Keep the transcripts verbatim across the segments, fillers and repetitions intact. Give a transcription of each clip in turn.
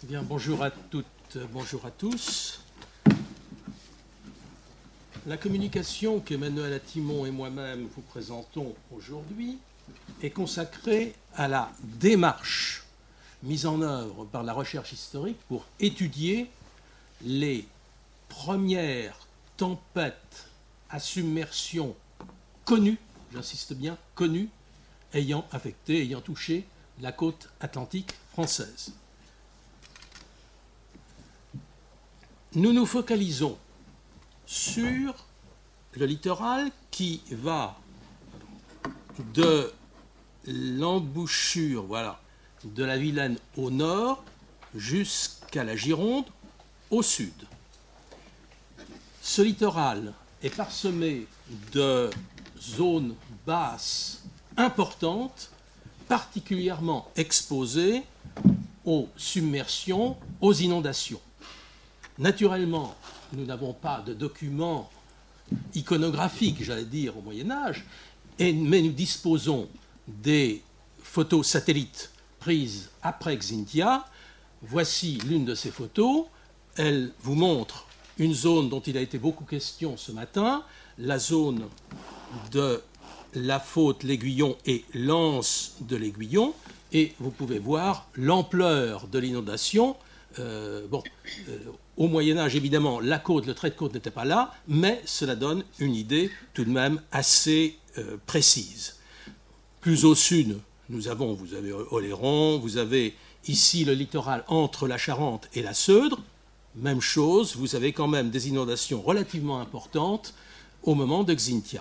Bien, bonjour à toutes, bonjour à tous. La communication qu'Emmanuel Attimon et moi-même vous présentons aujourd'hui est consacrée à la démarche mise en œuvre par la recherche historique pour étudier les premières tempêtes à submersion connues, j'insiste bien, connues, ayant affecté, ayant touché la côte atlantique française. Nous nous focalisons sur le littoral qui va de l'embouchure, voilà, de la Vilaine au nord jusqu'à la Gironde au sud. Ce littoral est parsemé de zones basses importantes, particulièrement exposées aux submersions, aux inondations. Naturellement, nous n'avons pas de documents iconographiques, j'allais dire, au Moyen-Âge, mais nous disposons des photos satellites prises après Xynthia. Voici l'une de ces photos. Elle vous montre une zone dont il a été beaucoup question ce matin, la zone de la Faute, l'Aiguillon et l'Anse de l'Aiguillon. Et vous pouvez voir l'ampleur de l'inondation. Euh, bon, euh, au Moyen-Âge, évidemment, la côte, le trait de côte n'était pas là, mais cela donne une idée tout de même assez euh, précise. Plus au sud, nous avons, vous avez Oléron, vous avez ici le littoral entre la Charente et la Seudre. Même chose, vous avez quand même des inondations relativement importantes au moment de Xynthia.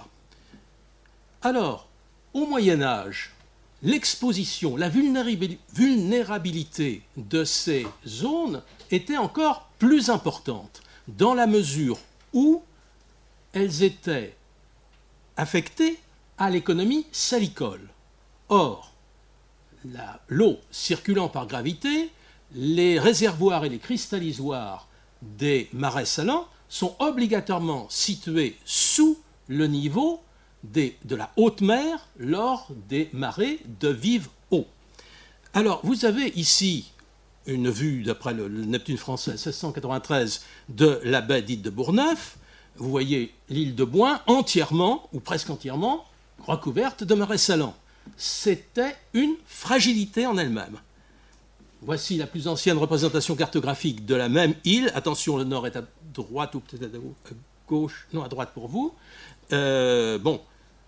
Alors, au Moyen-Âge, l'exposition, la vulnérabilité de ces zones était encore plus importante, dans la mesure où elles étaient affectées à l'économie salicole. Or, la, l'eau circulant par gravité, les réservoirs et les cristallisoires des marais salants sont obligatoirement situés sous le niveau des, de la haute mer lors des marées de vive eau. Alors, vous avez ici une vue, d'après le, le Neptune français seize cent quatre-vingt-treize, de la baie dite de Bourgneuf. Vous voyez l'île de Boin entièrement, ou presque entièrement, recouverte de marais salants. C'était une fragilité en elle-même. Voici la plus ancienne représentation cartographique de la même île. Attention, le nord est à droite ou peut-être à gauche. Non, à droite pour vous. Euh, bon.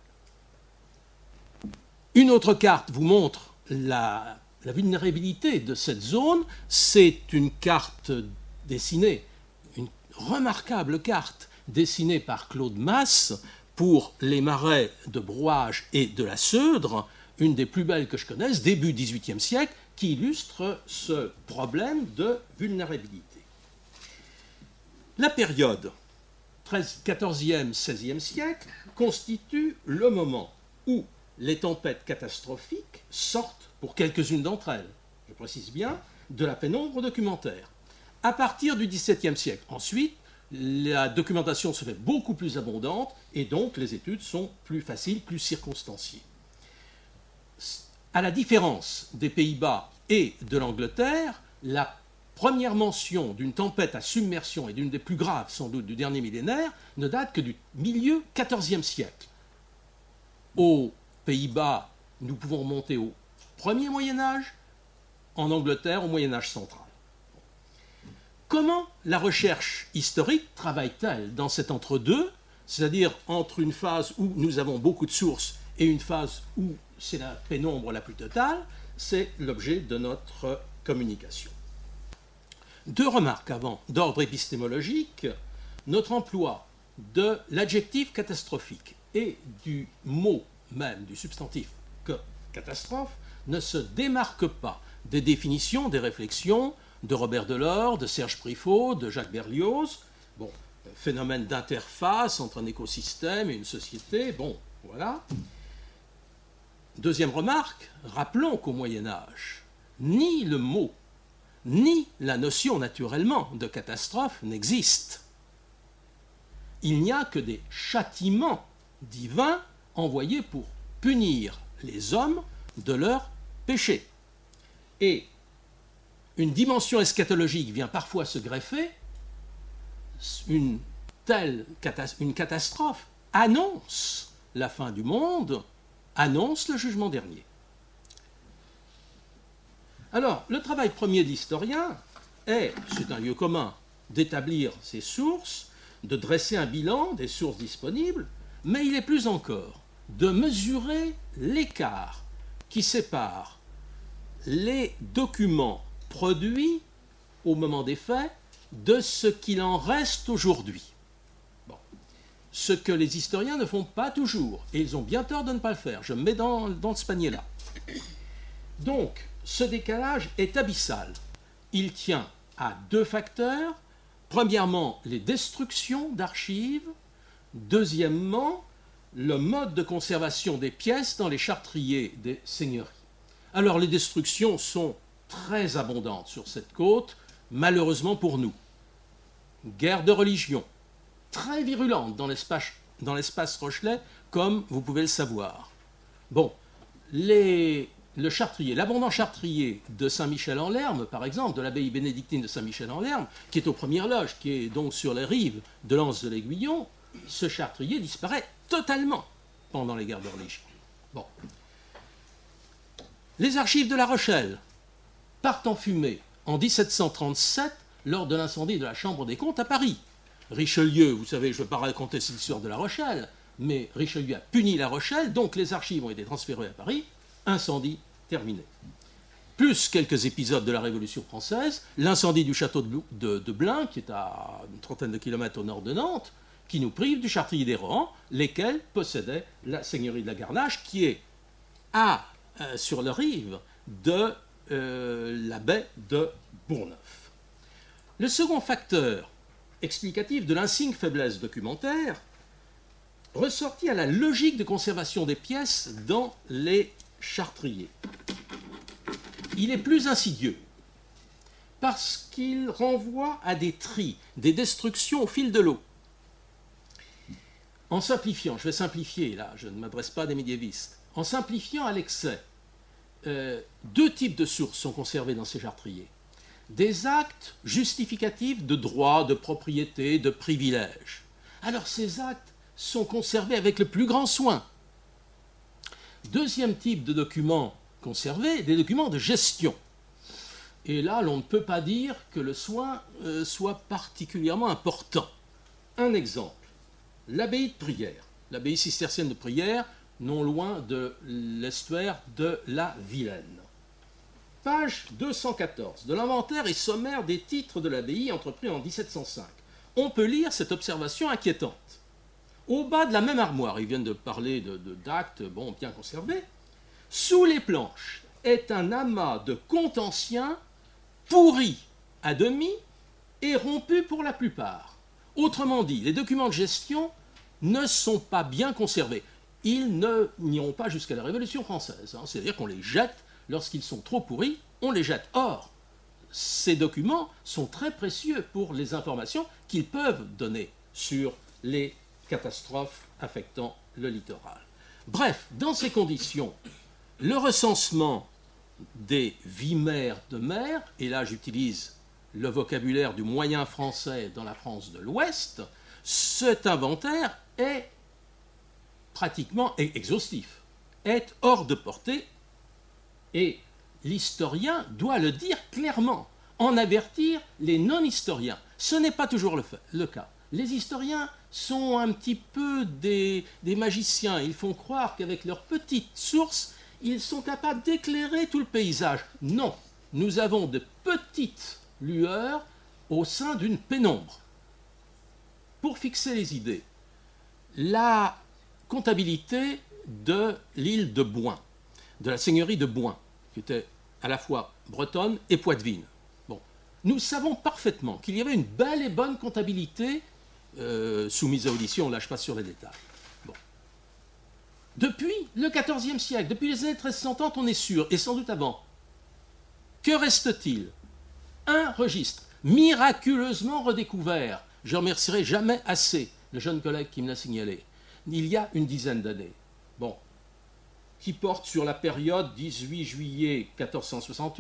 Une autre carte vous montre la, la vulnérabilité de cette zone. C'est une carte dessinée, une remarquable carte dessinée par Claude Masse pour les marais de Brouage et de la Seudre, une des plus belles que je connaisse, début dix-huitième siècle, qui illustre ce problème de vulnérabilité. La période quatorzième, seizième siècle constitue le moment où les tempêtes catastrophiques sortent, pour quelques-unes d'entre elles, je précise bien, de la pénombre documentaire. À partir du dix-septième siècle, ensuite, la documentation se fait beaucoup plus abondante et donc les études sont plus faciles, plus circonstanciées. À la différence des Pays-Bas et de l'Angleterre, la première mention d'une tempête à submersion et d'une des plus graves sans doute du dernier millénaire ne date que du milieu quatorzième siècle. Aux Pays-Bas, nous pouvons remonter au premier Moyen-Âge, en Angleterre au Moyen-Âge central. Comment la recherche historique travaille-t-elle dans cet entre-deux, c'est-à-dire entre une phase où nous avons beaucoup de sources et une phase où c'est la pénombre la plus totale? C'est l'objet de notre communication. Deux remarques avant, d'ordre épistémologique. Notre emploi de l'adjectif catastrophique et du mot même, du substantif que catastrophe, ne se démarque pas des définitions, des réflexions de Robert Delors, de Serge Prifot, de Jacques Berlioz. Bon, phénomène d'interface entre un écosystème et une société, bon, voilà. Deuxième remarque, rappelons qu'au Moyen-Âge, ni le mot, ni la notion naturellement de catastrophe n'existent. Il n'y a que des châtiments divins envoyés pour punir les hommes de leurs péchés. Et une dimension eschatologique vient parfois se greffer, une telle une catastrophe annonce la fin du monde, annonce le jugement dernier. Alors, le travail premier d'historien est, c'est un lieu commun, d'établir ses sources, de dresser un bilan des sources disponibles, mais il est plus encore de mesurer l'écart qui sépare les documents produits au moment des faits de ce qu'il en reste aujourd'hui. Bon. Ce que les historiens ne font pas toujours, et ils ont bien tort de ne pas le faire. Je me mets dans, dans ce panier-là. Donc, ce décalage est abyssal. Il tient à deux facteurs. Premièrement, les destructions d'archives. Deuxièmement, le mode de conservation des pièces dans les chartriers des seigneuries. Alors, les destructions sont très abondantes sur cette côte, malheureusement pour nous. Guerre de religion, très virulente dans l'espace, dans l'espace Rochelais, comme vous pouvez le savoir. Bon, les, le chartrier, l'abondant chartrier de Saint-Michel-en-Lerme, par exemple, de l'abbaye bénédictine de Saint-Michel-en-Lerme, qui est aux premières loges, qui est donc sur les rives de l'Anse de l'Aiguillon, ce chartrier disparaît totalement pendant les guerres de religion. Bon. Les archives de La Rochelle partent en fumée en dix-sept cent trente-sept lors de l'incendie de la Chambre des comptes à Paris. Richelieu, vous savez, je ne vais pas raconter cette histoire de La Rochelle, mais Richelieu a puni La Rochelle, donc les archives ont été transférées à Paris, incendie terminé. Plus quelques épisodes de la Révolution française, l'incendie du château de, de, de Blain, qui est à une trentaine de kilomètres au nord de Nantes, qui nous prive du chartrier des Rohan, lesquels possédaient la seigneurie de la Garnache, qui est à, euh, sur le rive de euh, la baie de Bourgneuf. Le second facteur explicatif de l'insigne faiblesse documentaire ressortit à la logique de conservation des pièces dans les chartriers. Il est plus insidieux parce qu'il renvoie à des tris, des destructions au fil de l'eau. En simplifiant, je vais simplifier là, je ne m'adresse pas à des médiévistes, en simplifiant à l'excès, euh, deux types de sources sont conservées dans ces chartriers. Des actes justificatifs de droits, de propriété, de privilèges. Alors ces actes sont conservés avec le plus grand soin. Deuxième type de documents conservés, des documents de gestion. Et là, l'on ne peut pas dire que le soin euh, soit particulièrement important. Un exemple. L'abbaye de Prières, l'abbaye cistercienne de Prières, non loin de l'estuaire de la Vilaine. Page deux cent quatorze, de l'inventaire et sommaire des titres de l'abbaye entrepris en dix-sept cent cinq. On peut lire cette observation inquiétante. Au bas de la même armoire, ils viennent de parler de, de, d'actes bon, bien conservés, sous les planches est un amas de comptes anciens pourris à demi et rompus pour la plupart. Autrement dit, les documents de gestion ne sont pas bien conservés. Ils ne n'iront pas jusqu'à la Révolution française. Hein. C'est-à-dire qu'on les jette, lorsqu'ils sont trop pourris, on les jette. Or, ces documents sont très précieux pour les informations qu'ils peuvent donner sur les catastrophes affectant le littoral. Bref, dans ces conditions, le recensement des vimères de mer, et là j'utilise le vocabulaire du moyen français dans la France de l'Ouest, cet inventaire est pratiquement exhaustif, est hors de portée, et l'historien doit le dire clairement, en avertir les non-historiens. Ce n'est pas toujours le, fait, le cas. Les historiens sont un petit peu des, des magiciens. Ils font croire qu'avec leurs petites sources, ils sont capables d'éclairer tout le paysage. Non, nous avons de petites lueurs au sein d'une pénombre. Pour fixer les idées, la comptabilité de l'île de Boing, de la seigneurie de Boing, qui était à la fois bretonne et poitevine. Bon. Nous savons parfaitement qu'il y avait une belle et bonne comptabilité euh, soumise à audition, on ne lâche pas sur les détails. Bon. Depuis le quatorzième siècle, depuis les années treize cent trente, on est sûr, et sans doute avant, que reste-t-il? Un registre miraculeusement redécouvert. Je ne remercierai jamais assez le jeune collègue qui me l'a signalé. Il y a une dizaine d'années. Bon. Qui porte sur la période dix-huit juillet mille quatre cent soixante-huit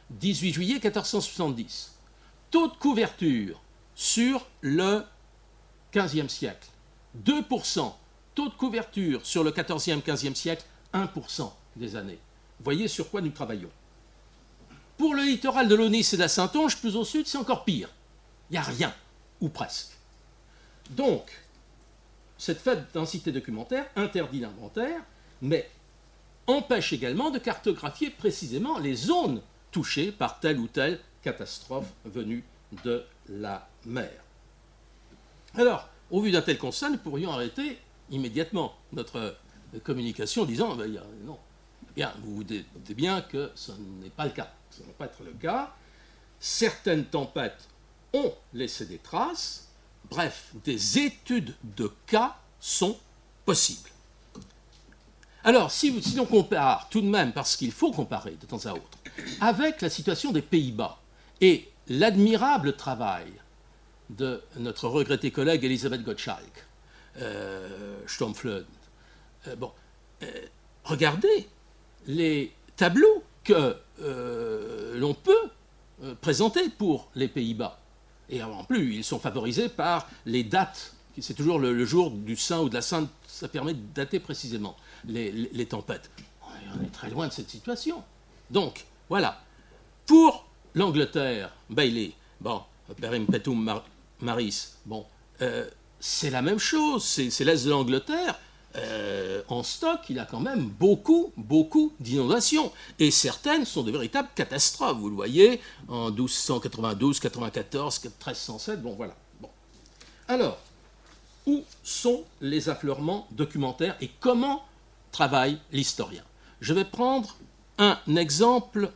dix-huit juillet mille quatre cent soixante-dix. Taux de couverture sur le quinzième siècle, deux pour cent. Taux de couverture sur le quatorzième quinzième siècle, un pour cent des années. Voyez sur quoi nous travaillons. Pour le littoral de l'Aunis et de la Saintonge, plus au sud, c'est encore pire. Il n'y a rien, ou presque. Donc, cette faible densité documentaire interdit l'inventaire, mais empêche également de cartographier précisément les zones touchées par telle ou telle catastrophe venue de la mer. Alors, au vu d'un tel constat, nous pourrions arrêter immédiatement notre communication en disant ben, non, bien, vous vous doutez bien que ce n'est pas le cas. Ça ne va pas être le cas. Certaines tempêtes ont laissé des traces. Bref, des études de cas sont possibles. Alors, si, si on compare tout de même, parce qu'il faut comparer de temps à autre, avec la situation des Pays-Bas et l'admirable travail de notre regrettée collègue Elisabeth Gottschalk, euh, Sturmfluten, euh, bon, euh, regardez les tableaux que euh, l'on peut euh, présenter pour les Pays-Bas. Et en plus, ils sont favorisés par les dates. C'est toujours le, le jour du saint ou de la sainte, ça permet de dater précisément les, les, les tempêtes. On est très loin de cette situation. Donc, voilà. Pour l'Angleterre, Bailey, bon, Perim Petum Mar Maris, bon, euh, c'est la même chose. C'est l'Est de l'Angleterre. Euh, en stock, il a quand même beaucoup, beaucoup d'inondations. Et certaines sont de véritables catastrophes. Vous le voyez, en douze cent quatre-vingt-douze, quatre-vingt-quatorze, treize cent sept, bon voilà. Bon. Alors, où sont les affleurements documentaires et comment travaille l'historien? Je vais prendre un exemple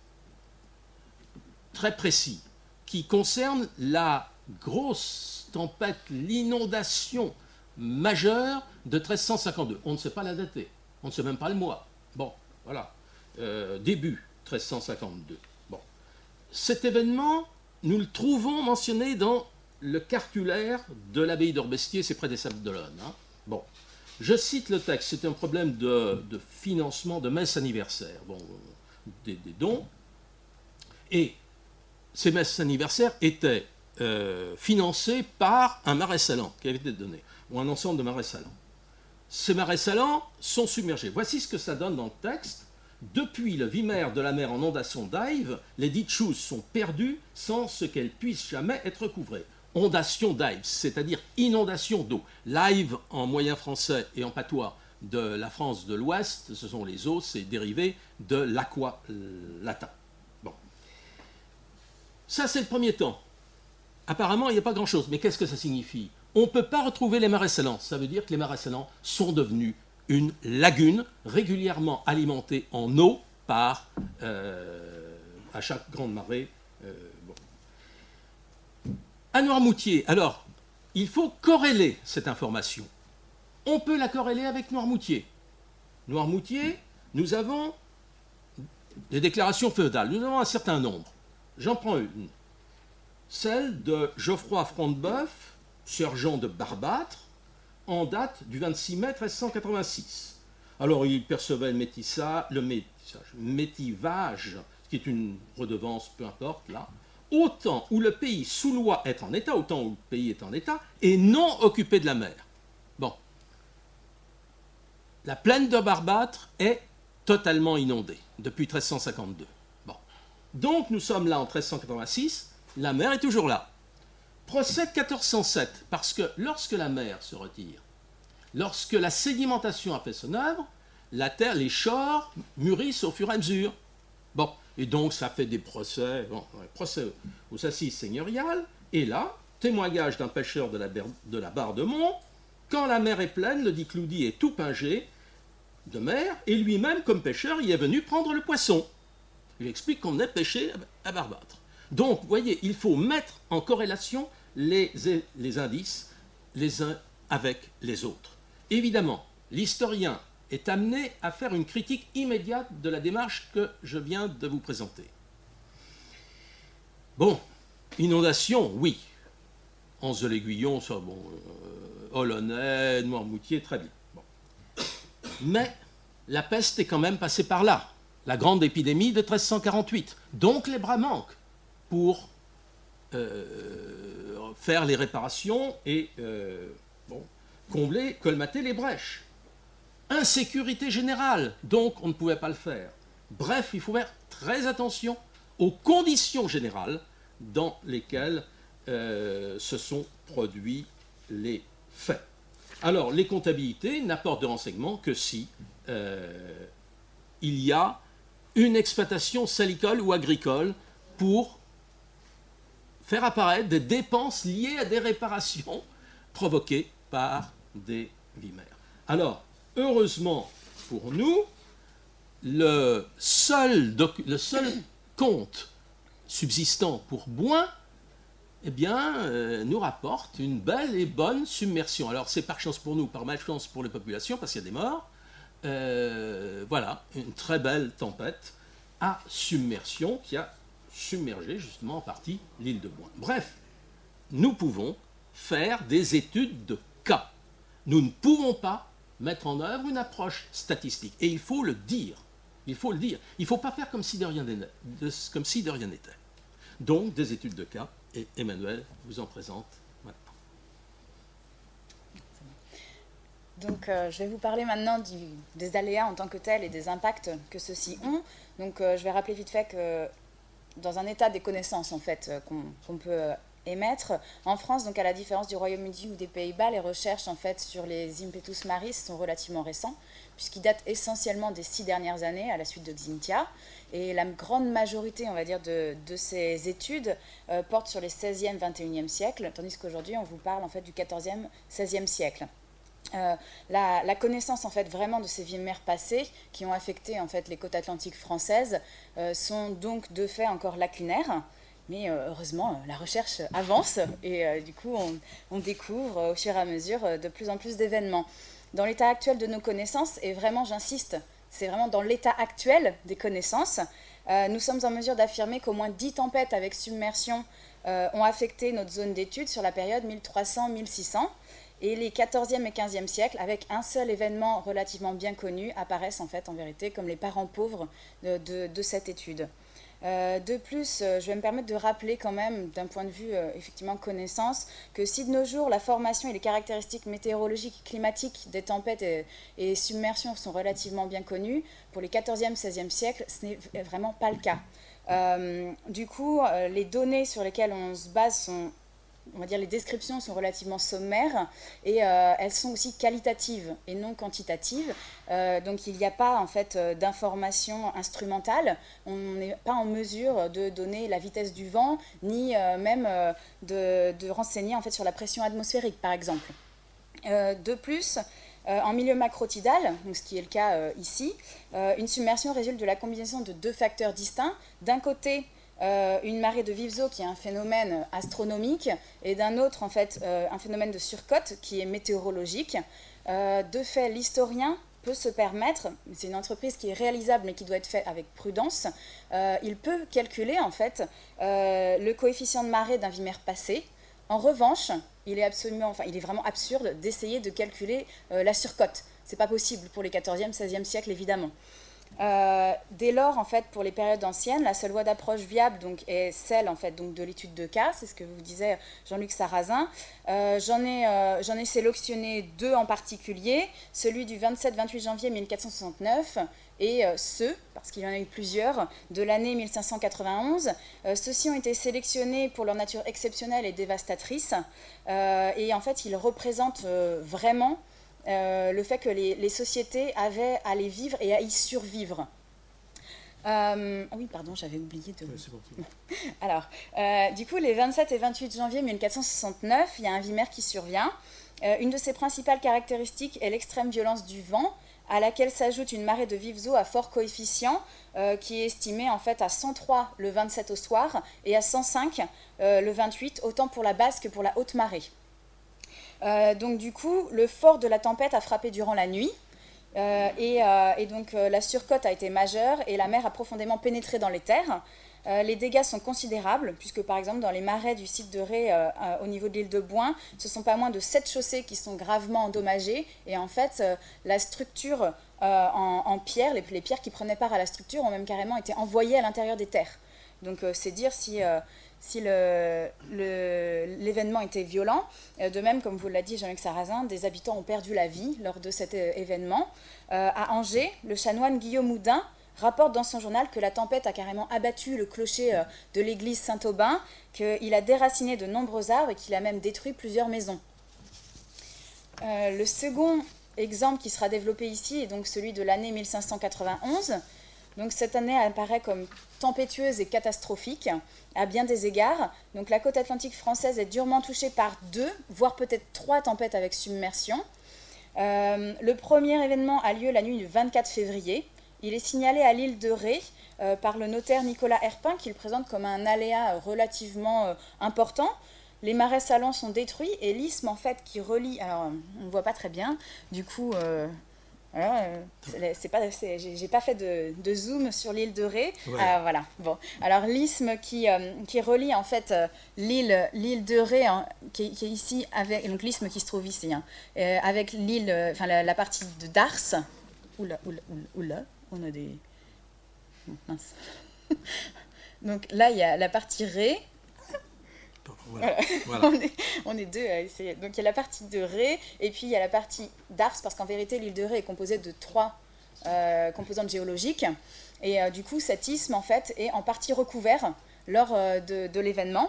très précis qui concerne la grosse tempête, l'inondation majeure de mille trois cent cinquante-deux. On ne sait pas la dater, on ne sait même pas le mois. Bon, voilà, euh, début mille trois cent cinquante-deux. Bon. Cet événement, nous le trouvons mentionné dans le cartulaire de l'abbaye d'Orbestier, c'est près des Sables d'Olonne. Hein. Bon, je cite le texte, c'est un problème de, de financement de messes anniversaires, bon, des, des dons, et ces messes anniversaires étaient euh, financées par un marais salant qui avait été donné, ou un ensemble de marais salants. Ces marais salants sont submergés. Voici ce que ça donne dans le texte. Depuis le Vimer de la mer en ondation d'Aive, les dites choses sont perdues sans ce qu'elles puissent jamais être couvrées. Ondation d'Aive, c'est-à-dire inondation d'eau. L'Aive, en moyen français et en patois de la France de l'Ouest, ce sont les eaux, c'est dérivé de l'aqua latin. Bon. Ça, c'est le premier temps. Apparemment, il n'y a pas grand-chose. Mais qu'est-ce que ça signifie? On ne peut pas retrouver les marais salants. Ça veut dire que les marais salants sont devenus une lagune régulièrement alimentée en eau par, euh, à chaque grande marée. Euh, bon. À Noirmoutier, alors, il faut corréler cette information. On peut la corréler avec Noirmoutier. Noirmoutier, nous avons des déclarations féodales. Nous avons un certain nombre. J'en prends une. Celle de Geoffroy Front-de-Bœuf, sergent de Barbâtre, en date du vingt-six mai mille trois cent quatre-vingt-six. Alors, il percevait le métissage, le métissage, métivage, qui est une redevance, peu importe, là, autant où le pays sous loi est en état, autant où le pays est en état, et non occupé de la mer. Bon. La plaine de Barbâtre est totalement inondée depuis mille trois cent cinquante-deux. Bon. Donc, nous sommes là en mille trois cent quatre-vingt-six, la mer est toujours là. Procès de mille quatre cent sept, parce que lorsque la mer se retire, lorsque la sédimentation a fait son œuvre, la terre, les chores mûrissent au fur et à mesure. Bon, et donc ça fait des procès, bon, procès aux assises seigneuriales, et là, témoignage d'un pêcheur de la, de la Barre de Mont, quand la mer est pleine, le dit Cloudy est tout pingé de mer, et lui-même, comme pêcheur, il est venu prendre le poisson. Il explique qu'on est pêché à Barbâtre. Donc, vous voyez, il faut mettre en corrélation les, les indices les uns avec les autres. Évidemment, l'historien est amené à faire une critique immédiate de la démarche que je viens de vous présenter. Bon, inondation, oui. Anse-de-l'Aiguillon, ça, bon, euh, Olonnais, Noirmoutier, très bien. Bon. Mais la peste est quand même passée par là. la grande épidémie de treize cent quarante-huit. Donc les bras manquent pour euh, faire les réparations et euh, bon, combler, colmater les brèches. Insécurité générale, donc on ne pouvait pas le faire. Bref, il faut faire très attention aux conditions générales dans lesquelles euh, se sont produits les faits. Alors, les comptabilités n'apportent de renseignements que si euh, il y a une exploitation salicole ou agricole pour faire apparaître des dépenses liées à des réparations provoquées par des vimères. Alors, heureusement pour nous, le seul, le seul compte subsistant pour Bouin, eh bien, euh, nous rapporte une belle et bonne submersion. Alors, c'est par chance pour nous, par malchance pour les populations, parce qu'il y a des morts. Euh, voilà, une très belle tempête à submersion qui a submergé justement en partie l'île de Bouin. Bref, nous pouvons faire des études de cas. Nous ne pouvons pas mettre en œuvre une approche statistique. Et il faut le dire. Il faut le dire. Il ne faut pas faire comme si de rien n'était. Comme si de rien n'était. Donc, des études de cas. Et Emmanuel vous en présente maintenant. Donc, euh, je vais vous parler maintenant du, des aléas en tant que tels et des impacts que ceux-ci ont. Donc, euh, je vais rappeler vite fait que dans un état des connaissances, en fait, euh, qu'on qu'on peut euh, émettre, en France, donc à la différence du Royaume-Uni ou des Pays-Bas, les recherches, en fait, sur les impetus maris sont relativement récents, puisqu'ils datent essentiellement des six dernières années, à la suite de Xynthia. Et la grande majorité, on va dire, de, de ces études euh, portent sur les seizième, vingt et unième siècles, tandis qu'aujourd'hui, on vous parle, en fait, du quatorzième, seizième siècle. Euh, la, la connaissance en fait vraiment de ces vimères passées qui ont affecté en fait les côtes atlantiques françaises euh, sont donc de fait encore lacunaires, mais euh, heureusement euh, la recherche avance et euh, du coup on, on découvre euh, au fur et à mesure euh, de plus en plus d'événements. Dans l'état actuel de nos connaissances, et vraiment j'insiste, c'est vraiment dans l'état actuel des connaissances, euh, nous sommes en mesure d'affirmer qu'au moins dix tempêtes avec submersion euh, ont affecté notre zone d'étude sur la période mille trois cents à mille six cents. Et les quatorzième et quinzième siècles, avec un seul événement relativement bien connu, apparaissent en fait en vérité comme les parents pauvres de, de, de cette étude. Euh, de plus, euh, je vais me permettre de rappeler quand même, d'un point de vue euh, effectivement connaissance, que si de nos jours la formation et les caractéristiques météorologiques et climatiques des tempêtes et, et submersions sont relativement bien connues, pour les quatorzième et seizième siècles, ce n'est vraiment pas le cas. Euh, du coup, euh, les données sur lesquelles on se base sont... on va dire les descriptions sont relativement sommaires et euh, elles sont aussi qualitatives et non quantitatives. Euh, donc il n'y a pas en fait euh, d'informations instrumentales. On n'est pas en mesure de donner la vitesse du vent ni euh, même euh, de, de renseigner en fait sur la pression atmosphérique par exemple. Euh, de plus, euh, en milieu macrotidal, donc ce qui est le cas euh, ici, euh, une submersion résulte de la combinaison de deux facteurs distincts. D'un côté, Euh, une marée de vives eaux qui est un phénomène astronomique et d'un autre en fait euh, un phénomène de surcote qui est météorologique. Euh, de fait, l'historien peut se permettre, c'est une entreprise qui est réalisable mais qui doit être faite avec prudence, euh, il peut calculer en fait euh, le coefficient de marée d'un vimère passé. En revanche, il est absolument, enfin, il est vraiment absurde d'essayer de calculer euh, la surcote. C'est pas possible pour les quatorzième, seizième siècles évidemment. Euh, dès lors, en fait, pour les périodes anciennes, la seule voie d'approche viable donc, est celle en fait, donc, de l'étude de cas, c'est ce que vous disait Jean-Luc Sarrazin. Euh, j'en ai, euh, j'en ai sélectionné deux en particulier, celui du vingt-sept vingt-huit janvier mille quatre cent soixante-neuf et euh, ceux, parce qu'il y en a eu plusieurs, de l'année mille cinq cent quatre-vingt-onze. Euh, ceux-ci ont été sélectionnés pour leur nature exceptionnelle et dévastatrice, euh, et en fait, ils représentent euh, vraiment Euh, le fait que les, les sociétés avaient à les vivre et à y survivre. Euh, ah oui, pardon, j'avais oublié de... Ouais, c'est bon, c'est bon. Alors, euh, du coup, les vingt-sept et vingt-huit janvier mille quatre cent soixante-neuf, il y a un vimère qui survient. Euh, une de ses principales caractéristiques est l'extrême violence du vent, à laquelle s'ajoute une marée de vives eaux à fort coefficient, euh, qui est estimée en fait à cent trois le vingt-sept au soir et à cent cinq euh, le vingt-huit, autant pour la basse que pour la haute marée. Euh, donc du coup, le fort de la tempête a frappé durant la nuit euh, et, euh, et donc euh, la surcote a été majeure et la mer a profondément pénétré dans les terres. Euh, les dégâts sont considérables puisque par exemple dans les marais du site de Ré euh, euh, au niveau de l'île de Bouin, ce sont pas moins de sept chaussées qui sont gravement endommagées et en fait euh, la structure euh, en, en pierre, les, les pierres qui prenaient part à la structure ont même carrément été envoyées à l'intérieur des terres. Donc euh, c'est dire si, euh, si le, le, l'événement était violent. Euh, de même, comme vous l'a dit Jean-Luc Sarrazin, des habitants ont perdu la vie lors de cet euh, événement. Euh, à Angers, le chanoine Guillaume Houdin rapporte dans son journal que la tempête a carrément abattu le clocher euh, de l'église Saint-Aubin, qu'il a déraciné de nombreux arbres et qu'il a même détruit plusieurs maisons. Euh, le second exemple qui sera développé ici est donc celui de l'année mille cinq cent quatre-vingt-onze. Donc cette année apparaît comme tempétueuse et catastrophique à bien des égards. Donc la côte atlantique française est durement touchée par deux, voire peut-être trois tempêtes avec submersion. Euh, le premier événement a lieu la nuit du vingt-quatre février. Il est signalé à l'île de Ré euh, par le notaire Nicolas Herpin, qui le présente comme un aléa relativement euh, important. Les marais salants sont détruits et l'isthme en fait qui relie, alors on ne voit pas très bien, du coup, euh, voilà, euh, c'est pas, c'est, j'ai, j'ai pas fait de, de zoom sur l'île de Ré. Ouais. Euh, voilà. Bon, alors l'isthme qui euh, qui relie en fait euh, l'île l'île de Ré, hein, qui, qui est ici avec donc l'isthme qui se trouve ici, hein, euh, avec l'île, enfin la, la partie de Dars. Oula, oula, oula, oula. On a des... Oh, mince. Donc là, il y a la partie Ré. Voilà. Voilà. on, est, on est deux à essayer. Donc il y a la partie de Ré, et puis il y a la partie d'Ars, parce qu'en vérité, l'île de Ré est composée de trois euh, composantes géologiques. Et euh, du coup, cet isthme, en fait, est en partie recouvert lors euh, de, de l'événement.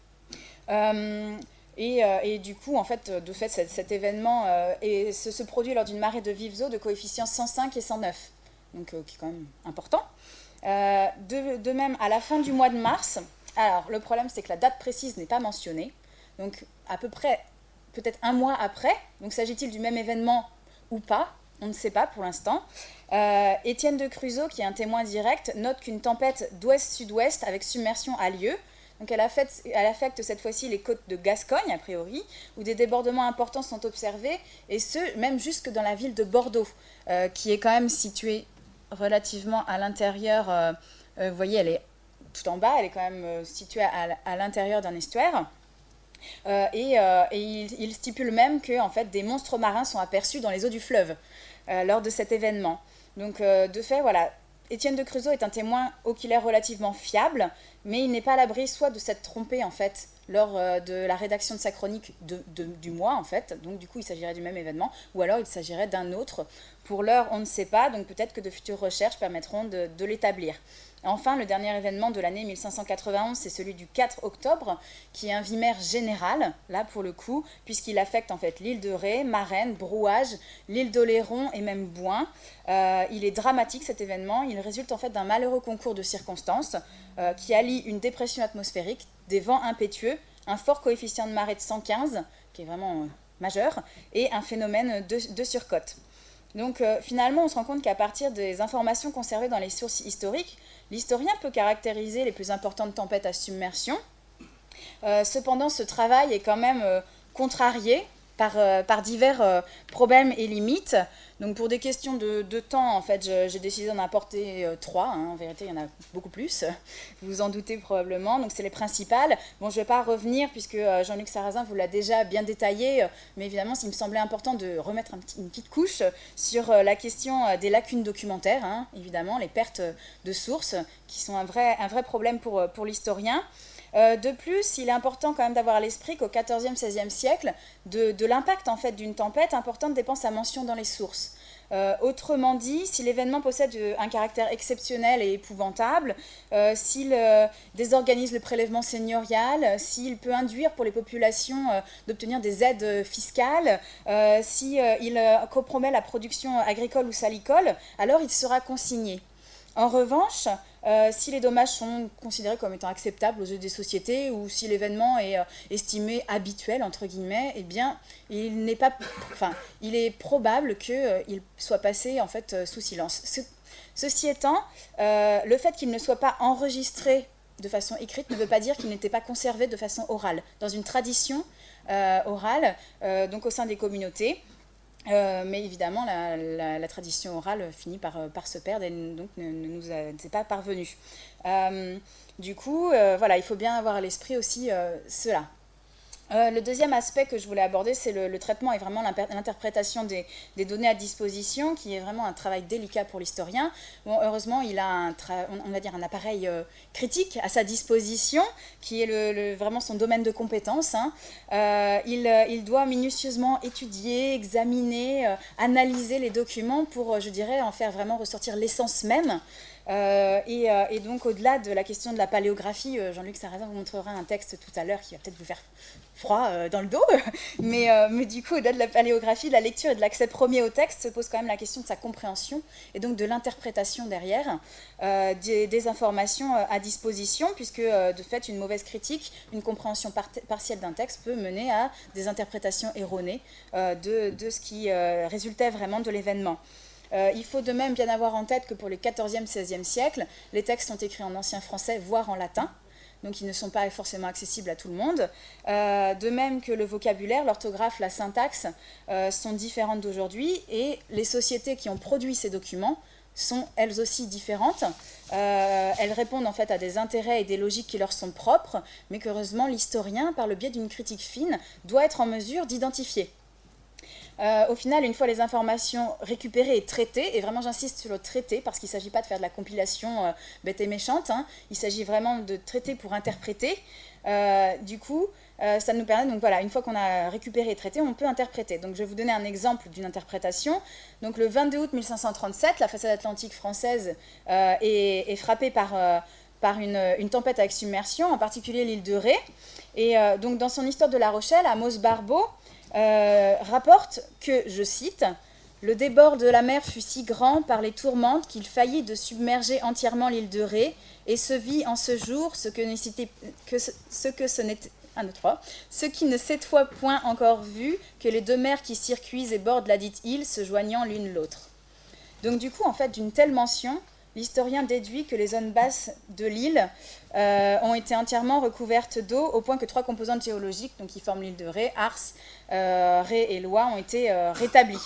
Euh, Et, euh, et du coup, en fait, de fait, cet, cet événement euh, est, se, se produit lors d'une marée de vives eaux de coefficients cent cinq et cent neuf, donc euh, qui est quand même important. Euh, de, de même, à la fin du mois de mars, alors le problème c'est que la date précise n'est pas mentionnée, donc à peu près, peut-être un mois après, donc s'agit-il du même événement ou pas, on ne sait pas pour l'instant. Euh, Étienne de Crusoe, qui est un témoin direct, note qu'une tempête d'ouest-sud-ouest avec submersion a lieu. Donc elle affecte, elle affecte cette fois-ci les côtes de Gascogne, a priori, où des débordements importants sont observés, et ce, même jusque dans la ville de Bordeaux, euh, qui est quand même située relativement à l'intérieur. Euh, euh, vous voyez, elle est tout en bas, elle est quand même euh, située à, à l'intérieur d'un estuaire. Euh, et, euh, et il, il stipule même que en fait, des monstres marins sont aperçus dans les eaux du fleuve euh, lors de cet événement. Donc, euh, de fait, voilà, Étienne de Crusoe est un témoin oculaire relativement fiable, mais il n'est pas à l'abri soit de s'être trompé en fait lors euh, de la rédaction de sa chronique de, de, du mois en fait, donc du coup il s'agirait du même événement, ou alors il s'agirait d'un autre. Pour l'heure on ne sait pas, donc peut-être que de futures recherches permettront de, de l'établir. Enfin, le dernier événement de l'année mille cinq cent quatre-vingt-onze, c'est celui du quatre octobre, qui est un vimère général, là pour le coup, puisqu'il affecte en fait l'île de Ré, Marennes, Brouage, l'île d'Oléron et même Bouin. Euh, il est dramatique cet événement, il résulte en fait d'un malheureux concours de circonstances euh, qui allie une dépression atmosphérique, des vents impétueux, un fort coefficient de marée de cent quinze, qui est vraiment euh, majeur, et un phénomène de, de surcote. Donc euh, finalement, on se rend compte qu'à partir des informations conservées dans les sources historiques, l'historien peut caractériser les plus importantes tempêtes à submersion. Euh, cependant, ce travail est quand même euh, contrarié par, euh, par divers euh, problèmes et limites. Donc pour des questions de, de temps, en fait, je, j'ai décidé d'en apporter euh, trois. Hein. En vérité, il y en a beaucoup plus. Vous vous en doutez probablement. Donc c'est les principales. Bon, je ne vais pas revenir puisque euh, Jean-Luc Sarrazin vous l'a déjà bien détaillé. Euh, mais évidemment, il me semblait important de remettre un petit, une petite couche sur euh, la question euh, des lacunes documentaires. Hein, évidemment, les pertes de sources qui sont un vrai, un vrai problème pour, pour l'historien. Euh, de plus, il est important quand même d'avoir à l'esprit qu'au quatorzième seizième siècle, de, de l'impact en fait d'une tempête, importante dépend sa mention dans les sources. Euh, autrement dit, si l'événement possède un caractère exceptionnel et épouvantable, euh, s'il euh, désorganise le prélèvement seigneurial, s'il peut induire pour les populations euh, d'obtenir des aides fiscales, euh, s'il euh, compromet la production agricole ou salicole, alors il sera consigné. En revanche, euh, si les dommages sont considérés comme étant acceptables aux yeux des sociétés ou si l'événement est euh, estimé habituel, entre guillemets, eh bien, il n'est pas, enfin, il est probable qu'il euh, soit passé en fait, euh, sous silence. Ce, ceci étant, euh, le fait qu'il ne soit pas enregistré de façon écrite ne veut pas dire qu'il n'était pas conservé de façon orale, dans une tradition euh, orale, euh, donc au sein des communautés. Euh, mais évidemment, la, la, la tradition orale finit par, par se perdre et donc ne, ne nous est pas parvenue. Euh, du coup, euh, voilà, il faut bien avoir à l'esprit aussi euh, cela. Euh, le deuxième aspect que je voulais aborder, c'est le, le traitement et vraiment l'interprétation des, des données à disposition, qui est vraiment un travail délicat pour l'historien. Bon, heureusement, il a un, on va dire un appareil euh, critique à sa disposition, qui est le, le, vraiment son domaine de compétence. Hein. Euh, il, il doit minutieusement étudier, examiner, euh, analyser les documents pour, je dirais, en faire vraiment ressortir l'essence même. Euh, et, euh, et donc, au-delà de la question de la paléographie, euh, Jean-Luc Sarrazin vous montrera un texte tout à l'heure qui va peut-être vous faire froid euh, dans le dos, mais, euh, mais du coup, au-delà de la paléographie, de la lecture et de l'accès premier au texte, se pose quand même la question de sa compréhension et donc de l'interprétation derrière euh, des, des informations euh, à disposition, puisque euh, de fait, une mauvaise critique, une compréhension par partielle d'un texte peut mener à des interprétations erronées euh, de, de ce qui euh, résultait vraiment de l'événement. Euh, il faut de même bien avoir en tête que pour les quatorzième seizième siècles, les textes sont écrits en ancien français, voire en latin, donc ils ne sont pas forcément accessibles à tout le monde. Euh, de même que le vocabulaire, l'orthographe, la syntaxe euh, sont différentes d'aujourd'hui, et les sociétés qui ont produit ces documents sont elles aussi différentes. Euh, elles répondent en fait à des intérêts et des logiques qui leur sont propres, mais qu'heureusement l'historien, par le biais d'une critique fine, doit être en mesure d'identifier. Euh, au final, une fois les informations récupérées et traitées, et vraiment j'insiste sur le traité, parce qu'il ne s'agit pas de faire de la compilation euh, bête et méchante, hein, il s'agit vraiment de traiter pour interpréter. Euh, du coup, euh, ça nous permet, donc voilà, une fois qu'on a récupéré et traité, on peut interpréter. Donc je vais vous donner un exemple d'une interprétation. Donc le vingt-deux août mille cinq cent trente-sept, la façade atlantique française euh, est, est frappée par... Euh, par une, une tempête avec submersion, en particulier l'île de Ré. Et euh, donc dans son histoire de La Rochelle, Amos Barbeau euh, rapporte que, je cite, « Le débord de la mer fut si grand par les tourmentes qu'il faillit de submerger entièrement l'île de Ré, et se vit en ce jour ce que, que ce, ce que ce n'était... un, deux, trois, ce qui ne s'est fois point encore vu que les deux mers qui circuisent et bordent la dite île se joignant l'une l'autre. » Donc du coup, en fait, d'une telle mention, l'historien déduit que les zones basses de l'île euh, ont été entièrement recouvertes d'eau, au point que trois composantes géologiques, donc qui forment l'île de Ré, Ars, euh, Ré et Loire, ont été euh, rétablies.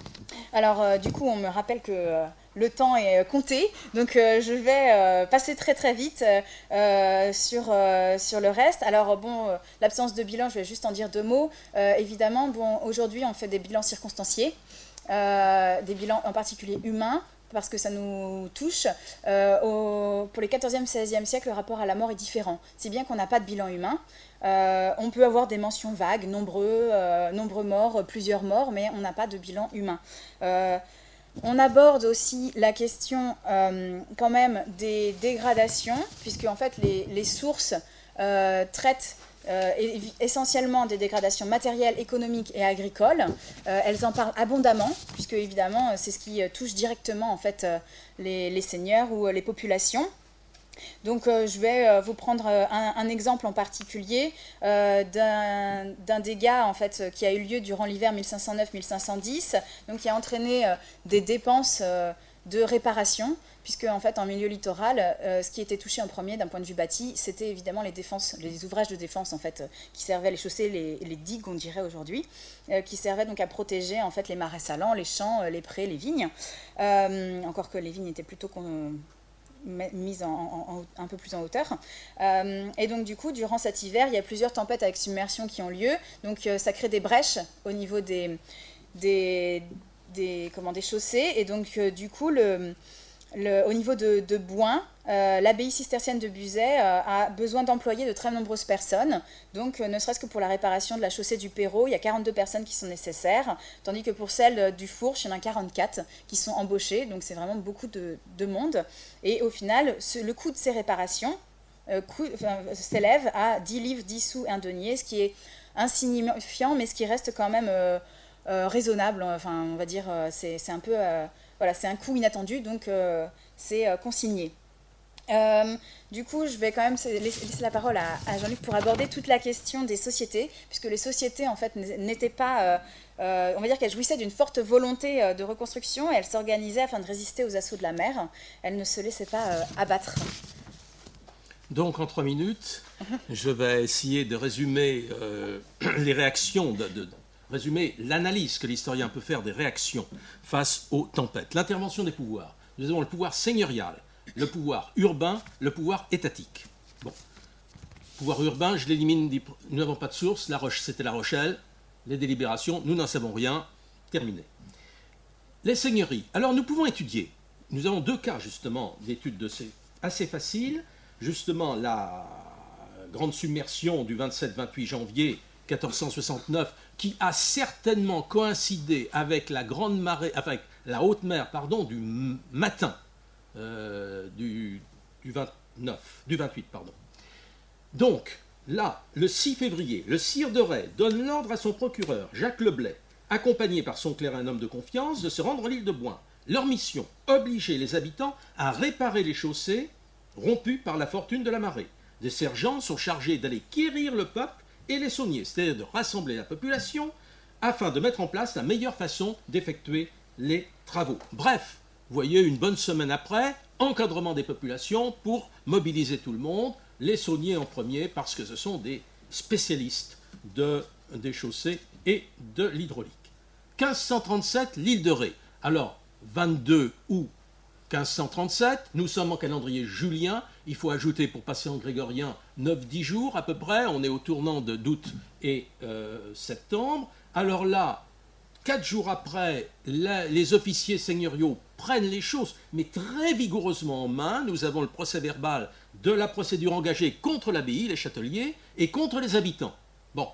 Alors, euh, du coup, on me rappelle que euh, le temps est compté, donc euh, je vais euh, passer très très vite euh, sur, euh, sur le reste. Alors, bon, euh, l'absence de bilan, je vais juste en dire deux mots. Euh, évidemment, bon, aujourd'hui, on fait des bilans circonstanciés, euh, des bilans en particulier humains, parce que ça nous touche. Euh, au, pour les quatorzième seizième siècle, le rapport à la mort est différent. Si bien qu'on n'a pas de bilan humain, euh, on peut avoir des mentions vagues, nombreux, euh, nombreux morts, plusieurs morts, mais on n'a pas de bilan humain. Euh, on aborde aussi la question euh, quand même des dégradations, puisque en fait les, les sources euh, traitent Euh, essentiellement des dégradations matérielles, économiques et agricoles. Euh, elles en parlent abondamment, puisque évidemment c'est ce qui touche directement en fait les, les seigneurs ou les populations. Donc euh, je vais euh, vous prendre un, un exemple en particulier euh, d'un, d'un dégât en fait, qui a eu lieu durant l'hiver mille cinq cent neuf mille cinq cent dix, donc qui a entraîné euh, des dépenses euh, de réparation, puisque en fait en milieu littoral, euh, ce qui était touché en premier d'un point de vue bâti, c'était évidemment les défenses, les ouvrages de défense en fait, qui servaient, les chaussées, les, les digues on dirait aujourd'hui, euh, qui servaient donc à protéger en fait les marais salants, les champs, les prés, les vignes, euh, encore que les vignes étaient plutôt qu'on mise en, en, en, un peu plus en hauteur. Euh, et donc du coup, durant cet hiver, il y a plusieurs tempêtes avec submersion qui ont lieu. Donc euh, ça crée des brèches au niveau des, des, des, comment, des chaussées. Et donc euh, du coup, le, le, au niveau de, de Bouin, euh, l'abbaye cistercienne de Buzet euh, a besoin d'employer de très nombreuses personnes. Donc euh, ne serait-ce que pour la réparation de la chaussée du Perrot, il y a quarante-deux personnes qui sont nécessaires, tandis que pour celle du Fourche, il y en a quarante-quatre qui sont embauchées. Donc c'est vraiment beaucoup de, de monde. Et au final, ce, le coût de ces réparations euh, enfin, s'élève à dix livres, dix sous, un denier, ce qui est insignifiant, mais ce qui reste quand même euh, euh, raisonnable. Enfin, on va dire, euh, c'est, c'est un peu, euh, voilà, c'est un coût inattendu, donc euh, c'est euh, consigné. Euh, du coup, je vais quand même laisser la parole à, à Jean-Luc pour aborder toute la question des sociétés, puisque les sociétés, en fait, n'étaient pas... Euh, euh, on va dire qu'elles jouissaient d'une forte volonté euh, de reconstruction, et elles s'organisaient afin de résister aux assauts de la mer. Elles ne se laissaient pas euh, abattre. Donc, en trois minutes, je vais essayer de résumer euh, les réactions, de, de résumer l'analyse que l'historien peut faire des réactions face aux tempêtes. L'intervention des pouvoirs. Nous avons le pouvoir seigneurial, le pouvoir urbain, le pouvoir étatique. Bon. Pouvoir urbain, je l'élimine, nous n'avons pas de source, La Roche, c'était La Rochelle, les délibérations, nous n'en savons rien, terminé. Les seigneuries, alors nous pouvons étudier, nous avons deux cas justement d'études de ces assez faciles, justement la grande submersion du vingt-sept vingt-huit janvier quatorze cent soixante-neuf, qui a certainement coïncidé avec la grande marée, avec la haute mer, pardon, du matin euh, du, du vingt-neuf, du vingt-huit, pardon. Donc, là, le six février, le sire de Rais donne l'ordre à son procureur, Jacques Leblay, accompagné par son clerc, un homme de confiance, de se rendre à l'île de Bouin. Leur mission, obliger les habitants à réparer les chaussées rompues par la fortune de la marée. Des sergents sont chargés d'aller quérir le peuple et les sauniers, c'est-à-dire de rassembler la population afin de mettre en place la meilleure façon d'effectuer les travaux. Bref, vous voyez, une bonne semaine après, encadrement des populations pour mobiliser tout le monde, les sauniers en premier, parce que ce sont des spécialistes de, des chaussées et de l'hydraulique. quinze cent trente-sept, l'île de Ré. Alors, vingt-deux août quinze cent trente-sept, nous sommes en calendrier julien, il faut ajouter pour passer en grégorien neuf dix jours à peu près, on est au tournant de d'août et euh, septembre. Alors là, quatre jours après, la, les officiers seigneuriaux prennent les choses, mais très vigoureusement en main. Nous avons le procès verbal de la procédure engagée contre l'abbaye, les châteliers, et contre les habitants. Bon.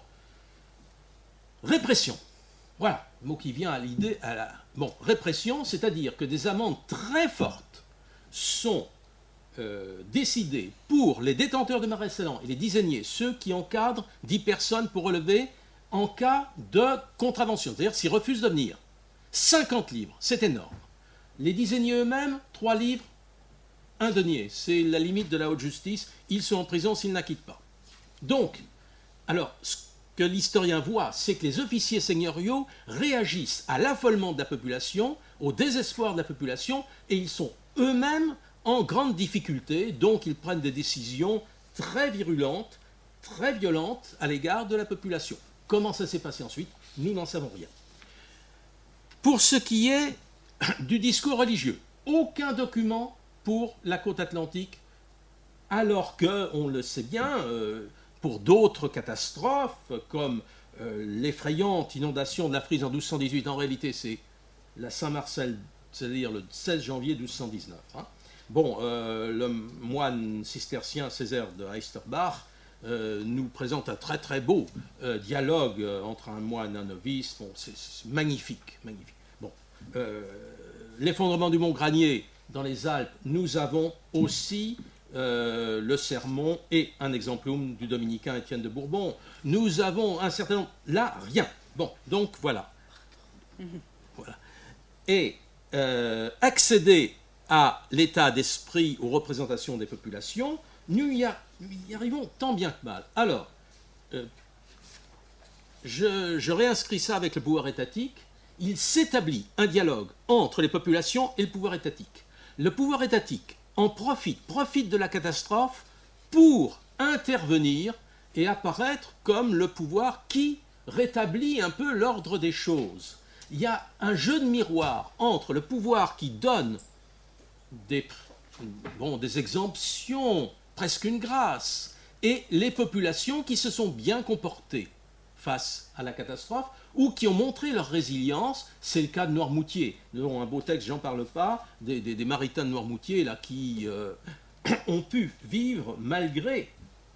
Répression. Voilà, le mot qui vient à l'idée. À la... Bon, répression, c'est-à-dire que des amendes très fortes sont euh, décidées pour les détenteurs de marais salants et les dizainiers, ceux qui encadrent dix personnes pour relever en cas de contravention, c'est-à-dire s'ils refusent de venir. cinquante livres, c'est énorme. Les dizainiers eux-mêmes, trois livres, un denier. C'est la limite de la haute justice. Ils sont en prison s'ils n'acquittent pas. Donc, alors, ce que l'historien voit, c'est que les officiers seigneuriaux réagissent à l'affolement de la population, au désespoir de la population, et ils sont eux-mêmes en grande difficulté, donc ils prennent des décisions très virulentes, très violentes à l'égard de la population. Comment ça s'est passé ensuite? Nous n'en savons rien. Pour ce qui est du discours religieux, aucun document pour la côte atlantique, alors que, on le sait bien, euh, pour d'autres catastrophes, comme euh, l'effrayante inondation de la Frise en douze cent dix-huit, en réalité c'est la Saint-Marcel, c'est-à-dire le seize janvier douze cent dix-neuf. Hein. Bon, euh, le moine cistercien Césaire de Heisterbach euh, nous présente un très très beau euh, dialogue euh, entre un moine et un novice. Bon, c'est magnifique, magnifique. Bon, euh, l'effondrement du mont Granier dans les Alpes, nous avons aussi euh, le sermon et un exemplum du dominicain Étienne de Bourbon. Nous avons un certain nombre... Là, rien. Bon, donc voilà. Voilà. Et euh, accéder à l'état d'esprit, aux représentations des populations, nous y, a, y arrivons tant bien que mal. Alors, euh, je, je réinscris ça avec le pouvoir étatique. Il s'établit un dialogue entre les populations et le pouvoir étatique. Le pouvoir étatique en profite, profite de la catastrophe pour intervenir et apparaître comme le pouvoir qui rétablit un peu l'ordre des choses. Il y a un jeu de miroir entre le pouvoir qui donne des, bon, des exemptions, presque une grâce, et les populations qui se sont bien comportées face à la catastrophe, ou qui ont montré leur résilience. C'est le cas de Noirmoutier. Nous avons un beau texte, j'en parle pas, des, des, des maritains de Noirmoutier là, qui euh, ont pu vivre malgré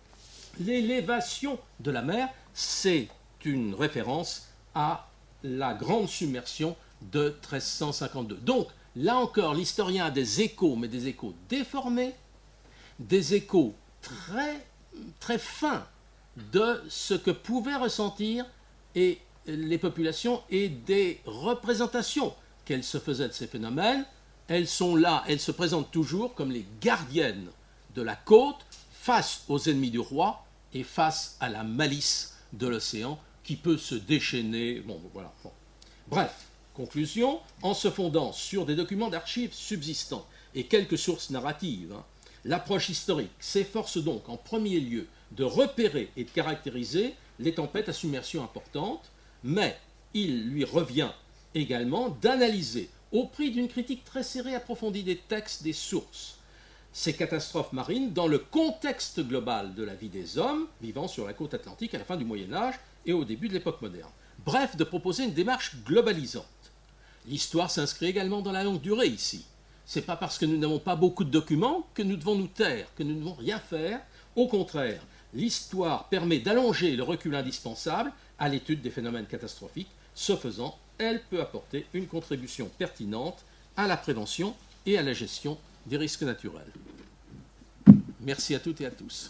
l'élévation de la mer. C'est une référence à la grande submersion de treize cent cinquante-deux. Donc, là encore, l'historien a des échos, mais des échos déformés, des échos très, très fins de ce que pouvaient ressentir et les populations et des représentations qu'elles se faisaient de ces phénomènes. Elles sont là, elles se présentent toujours comme les gardiennes de la côte face aux ennemis du roi et face à la malice de l'océan qui peut se déchaîner. Bon, voilà. Bon. Bref, conclusion, en se fondant sur des documents d'archives subsistants et quelques sources narratives, hein, l'approche historique s'efforce donc en premier lieu de repérer et de caractériser les tempêtes à submersion importante, mais il lui revient également d'analyser, au prix d'une critique très serrée approfondie des textes, des sources, ces catastrophes marines dans le contexte global de la vie des hommes vivant sur la côte atlantique à la fin du Moyen-Âge et au début de l'époque moderne. Bref, de proposer une démarche globalisante. L'histoire s'inscrit également dans la longue durée ici. Ce n'est pas parce que nous n'avons pas beaucoup de documents que nous devons nous taire, que nous ne devons rien faire. Au contraire, l'histoire permet d'allonger le recul indispensable à l'étude des phénomènes catastrophiques. Ce faisant, elle peut apporter une contribution pertinente à la prévention et à la gestion des risques naturels. Merci à toutes et à tous.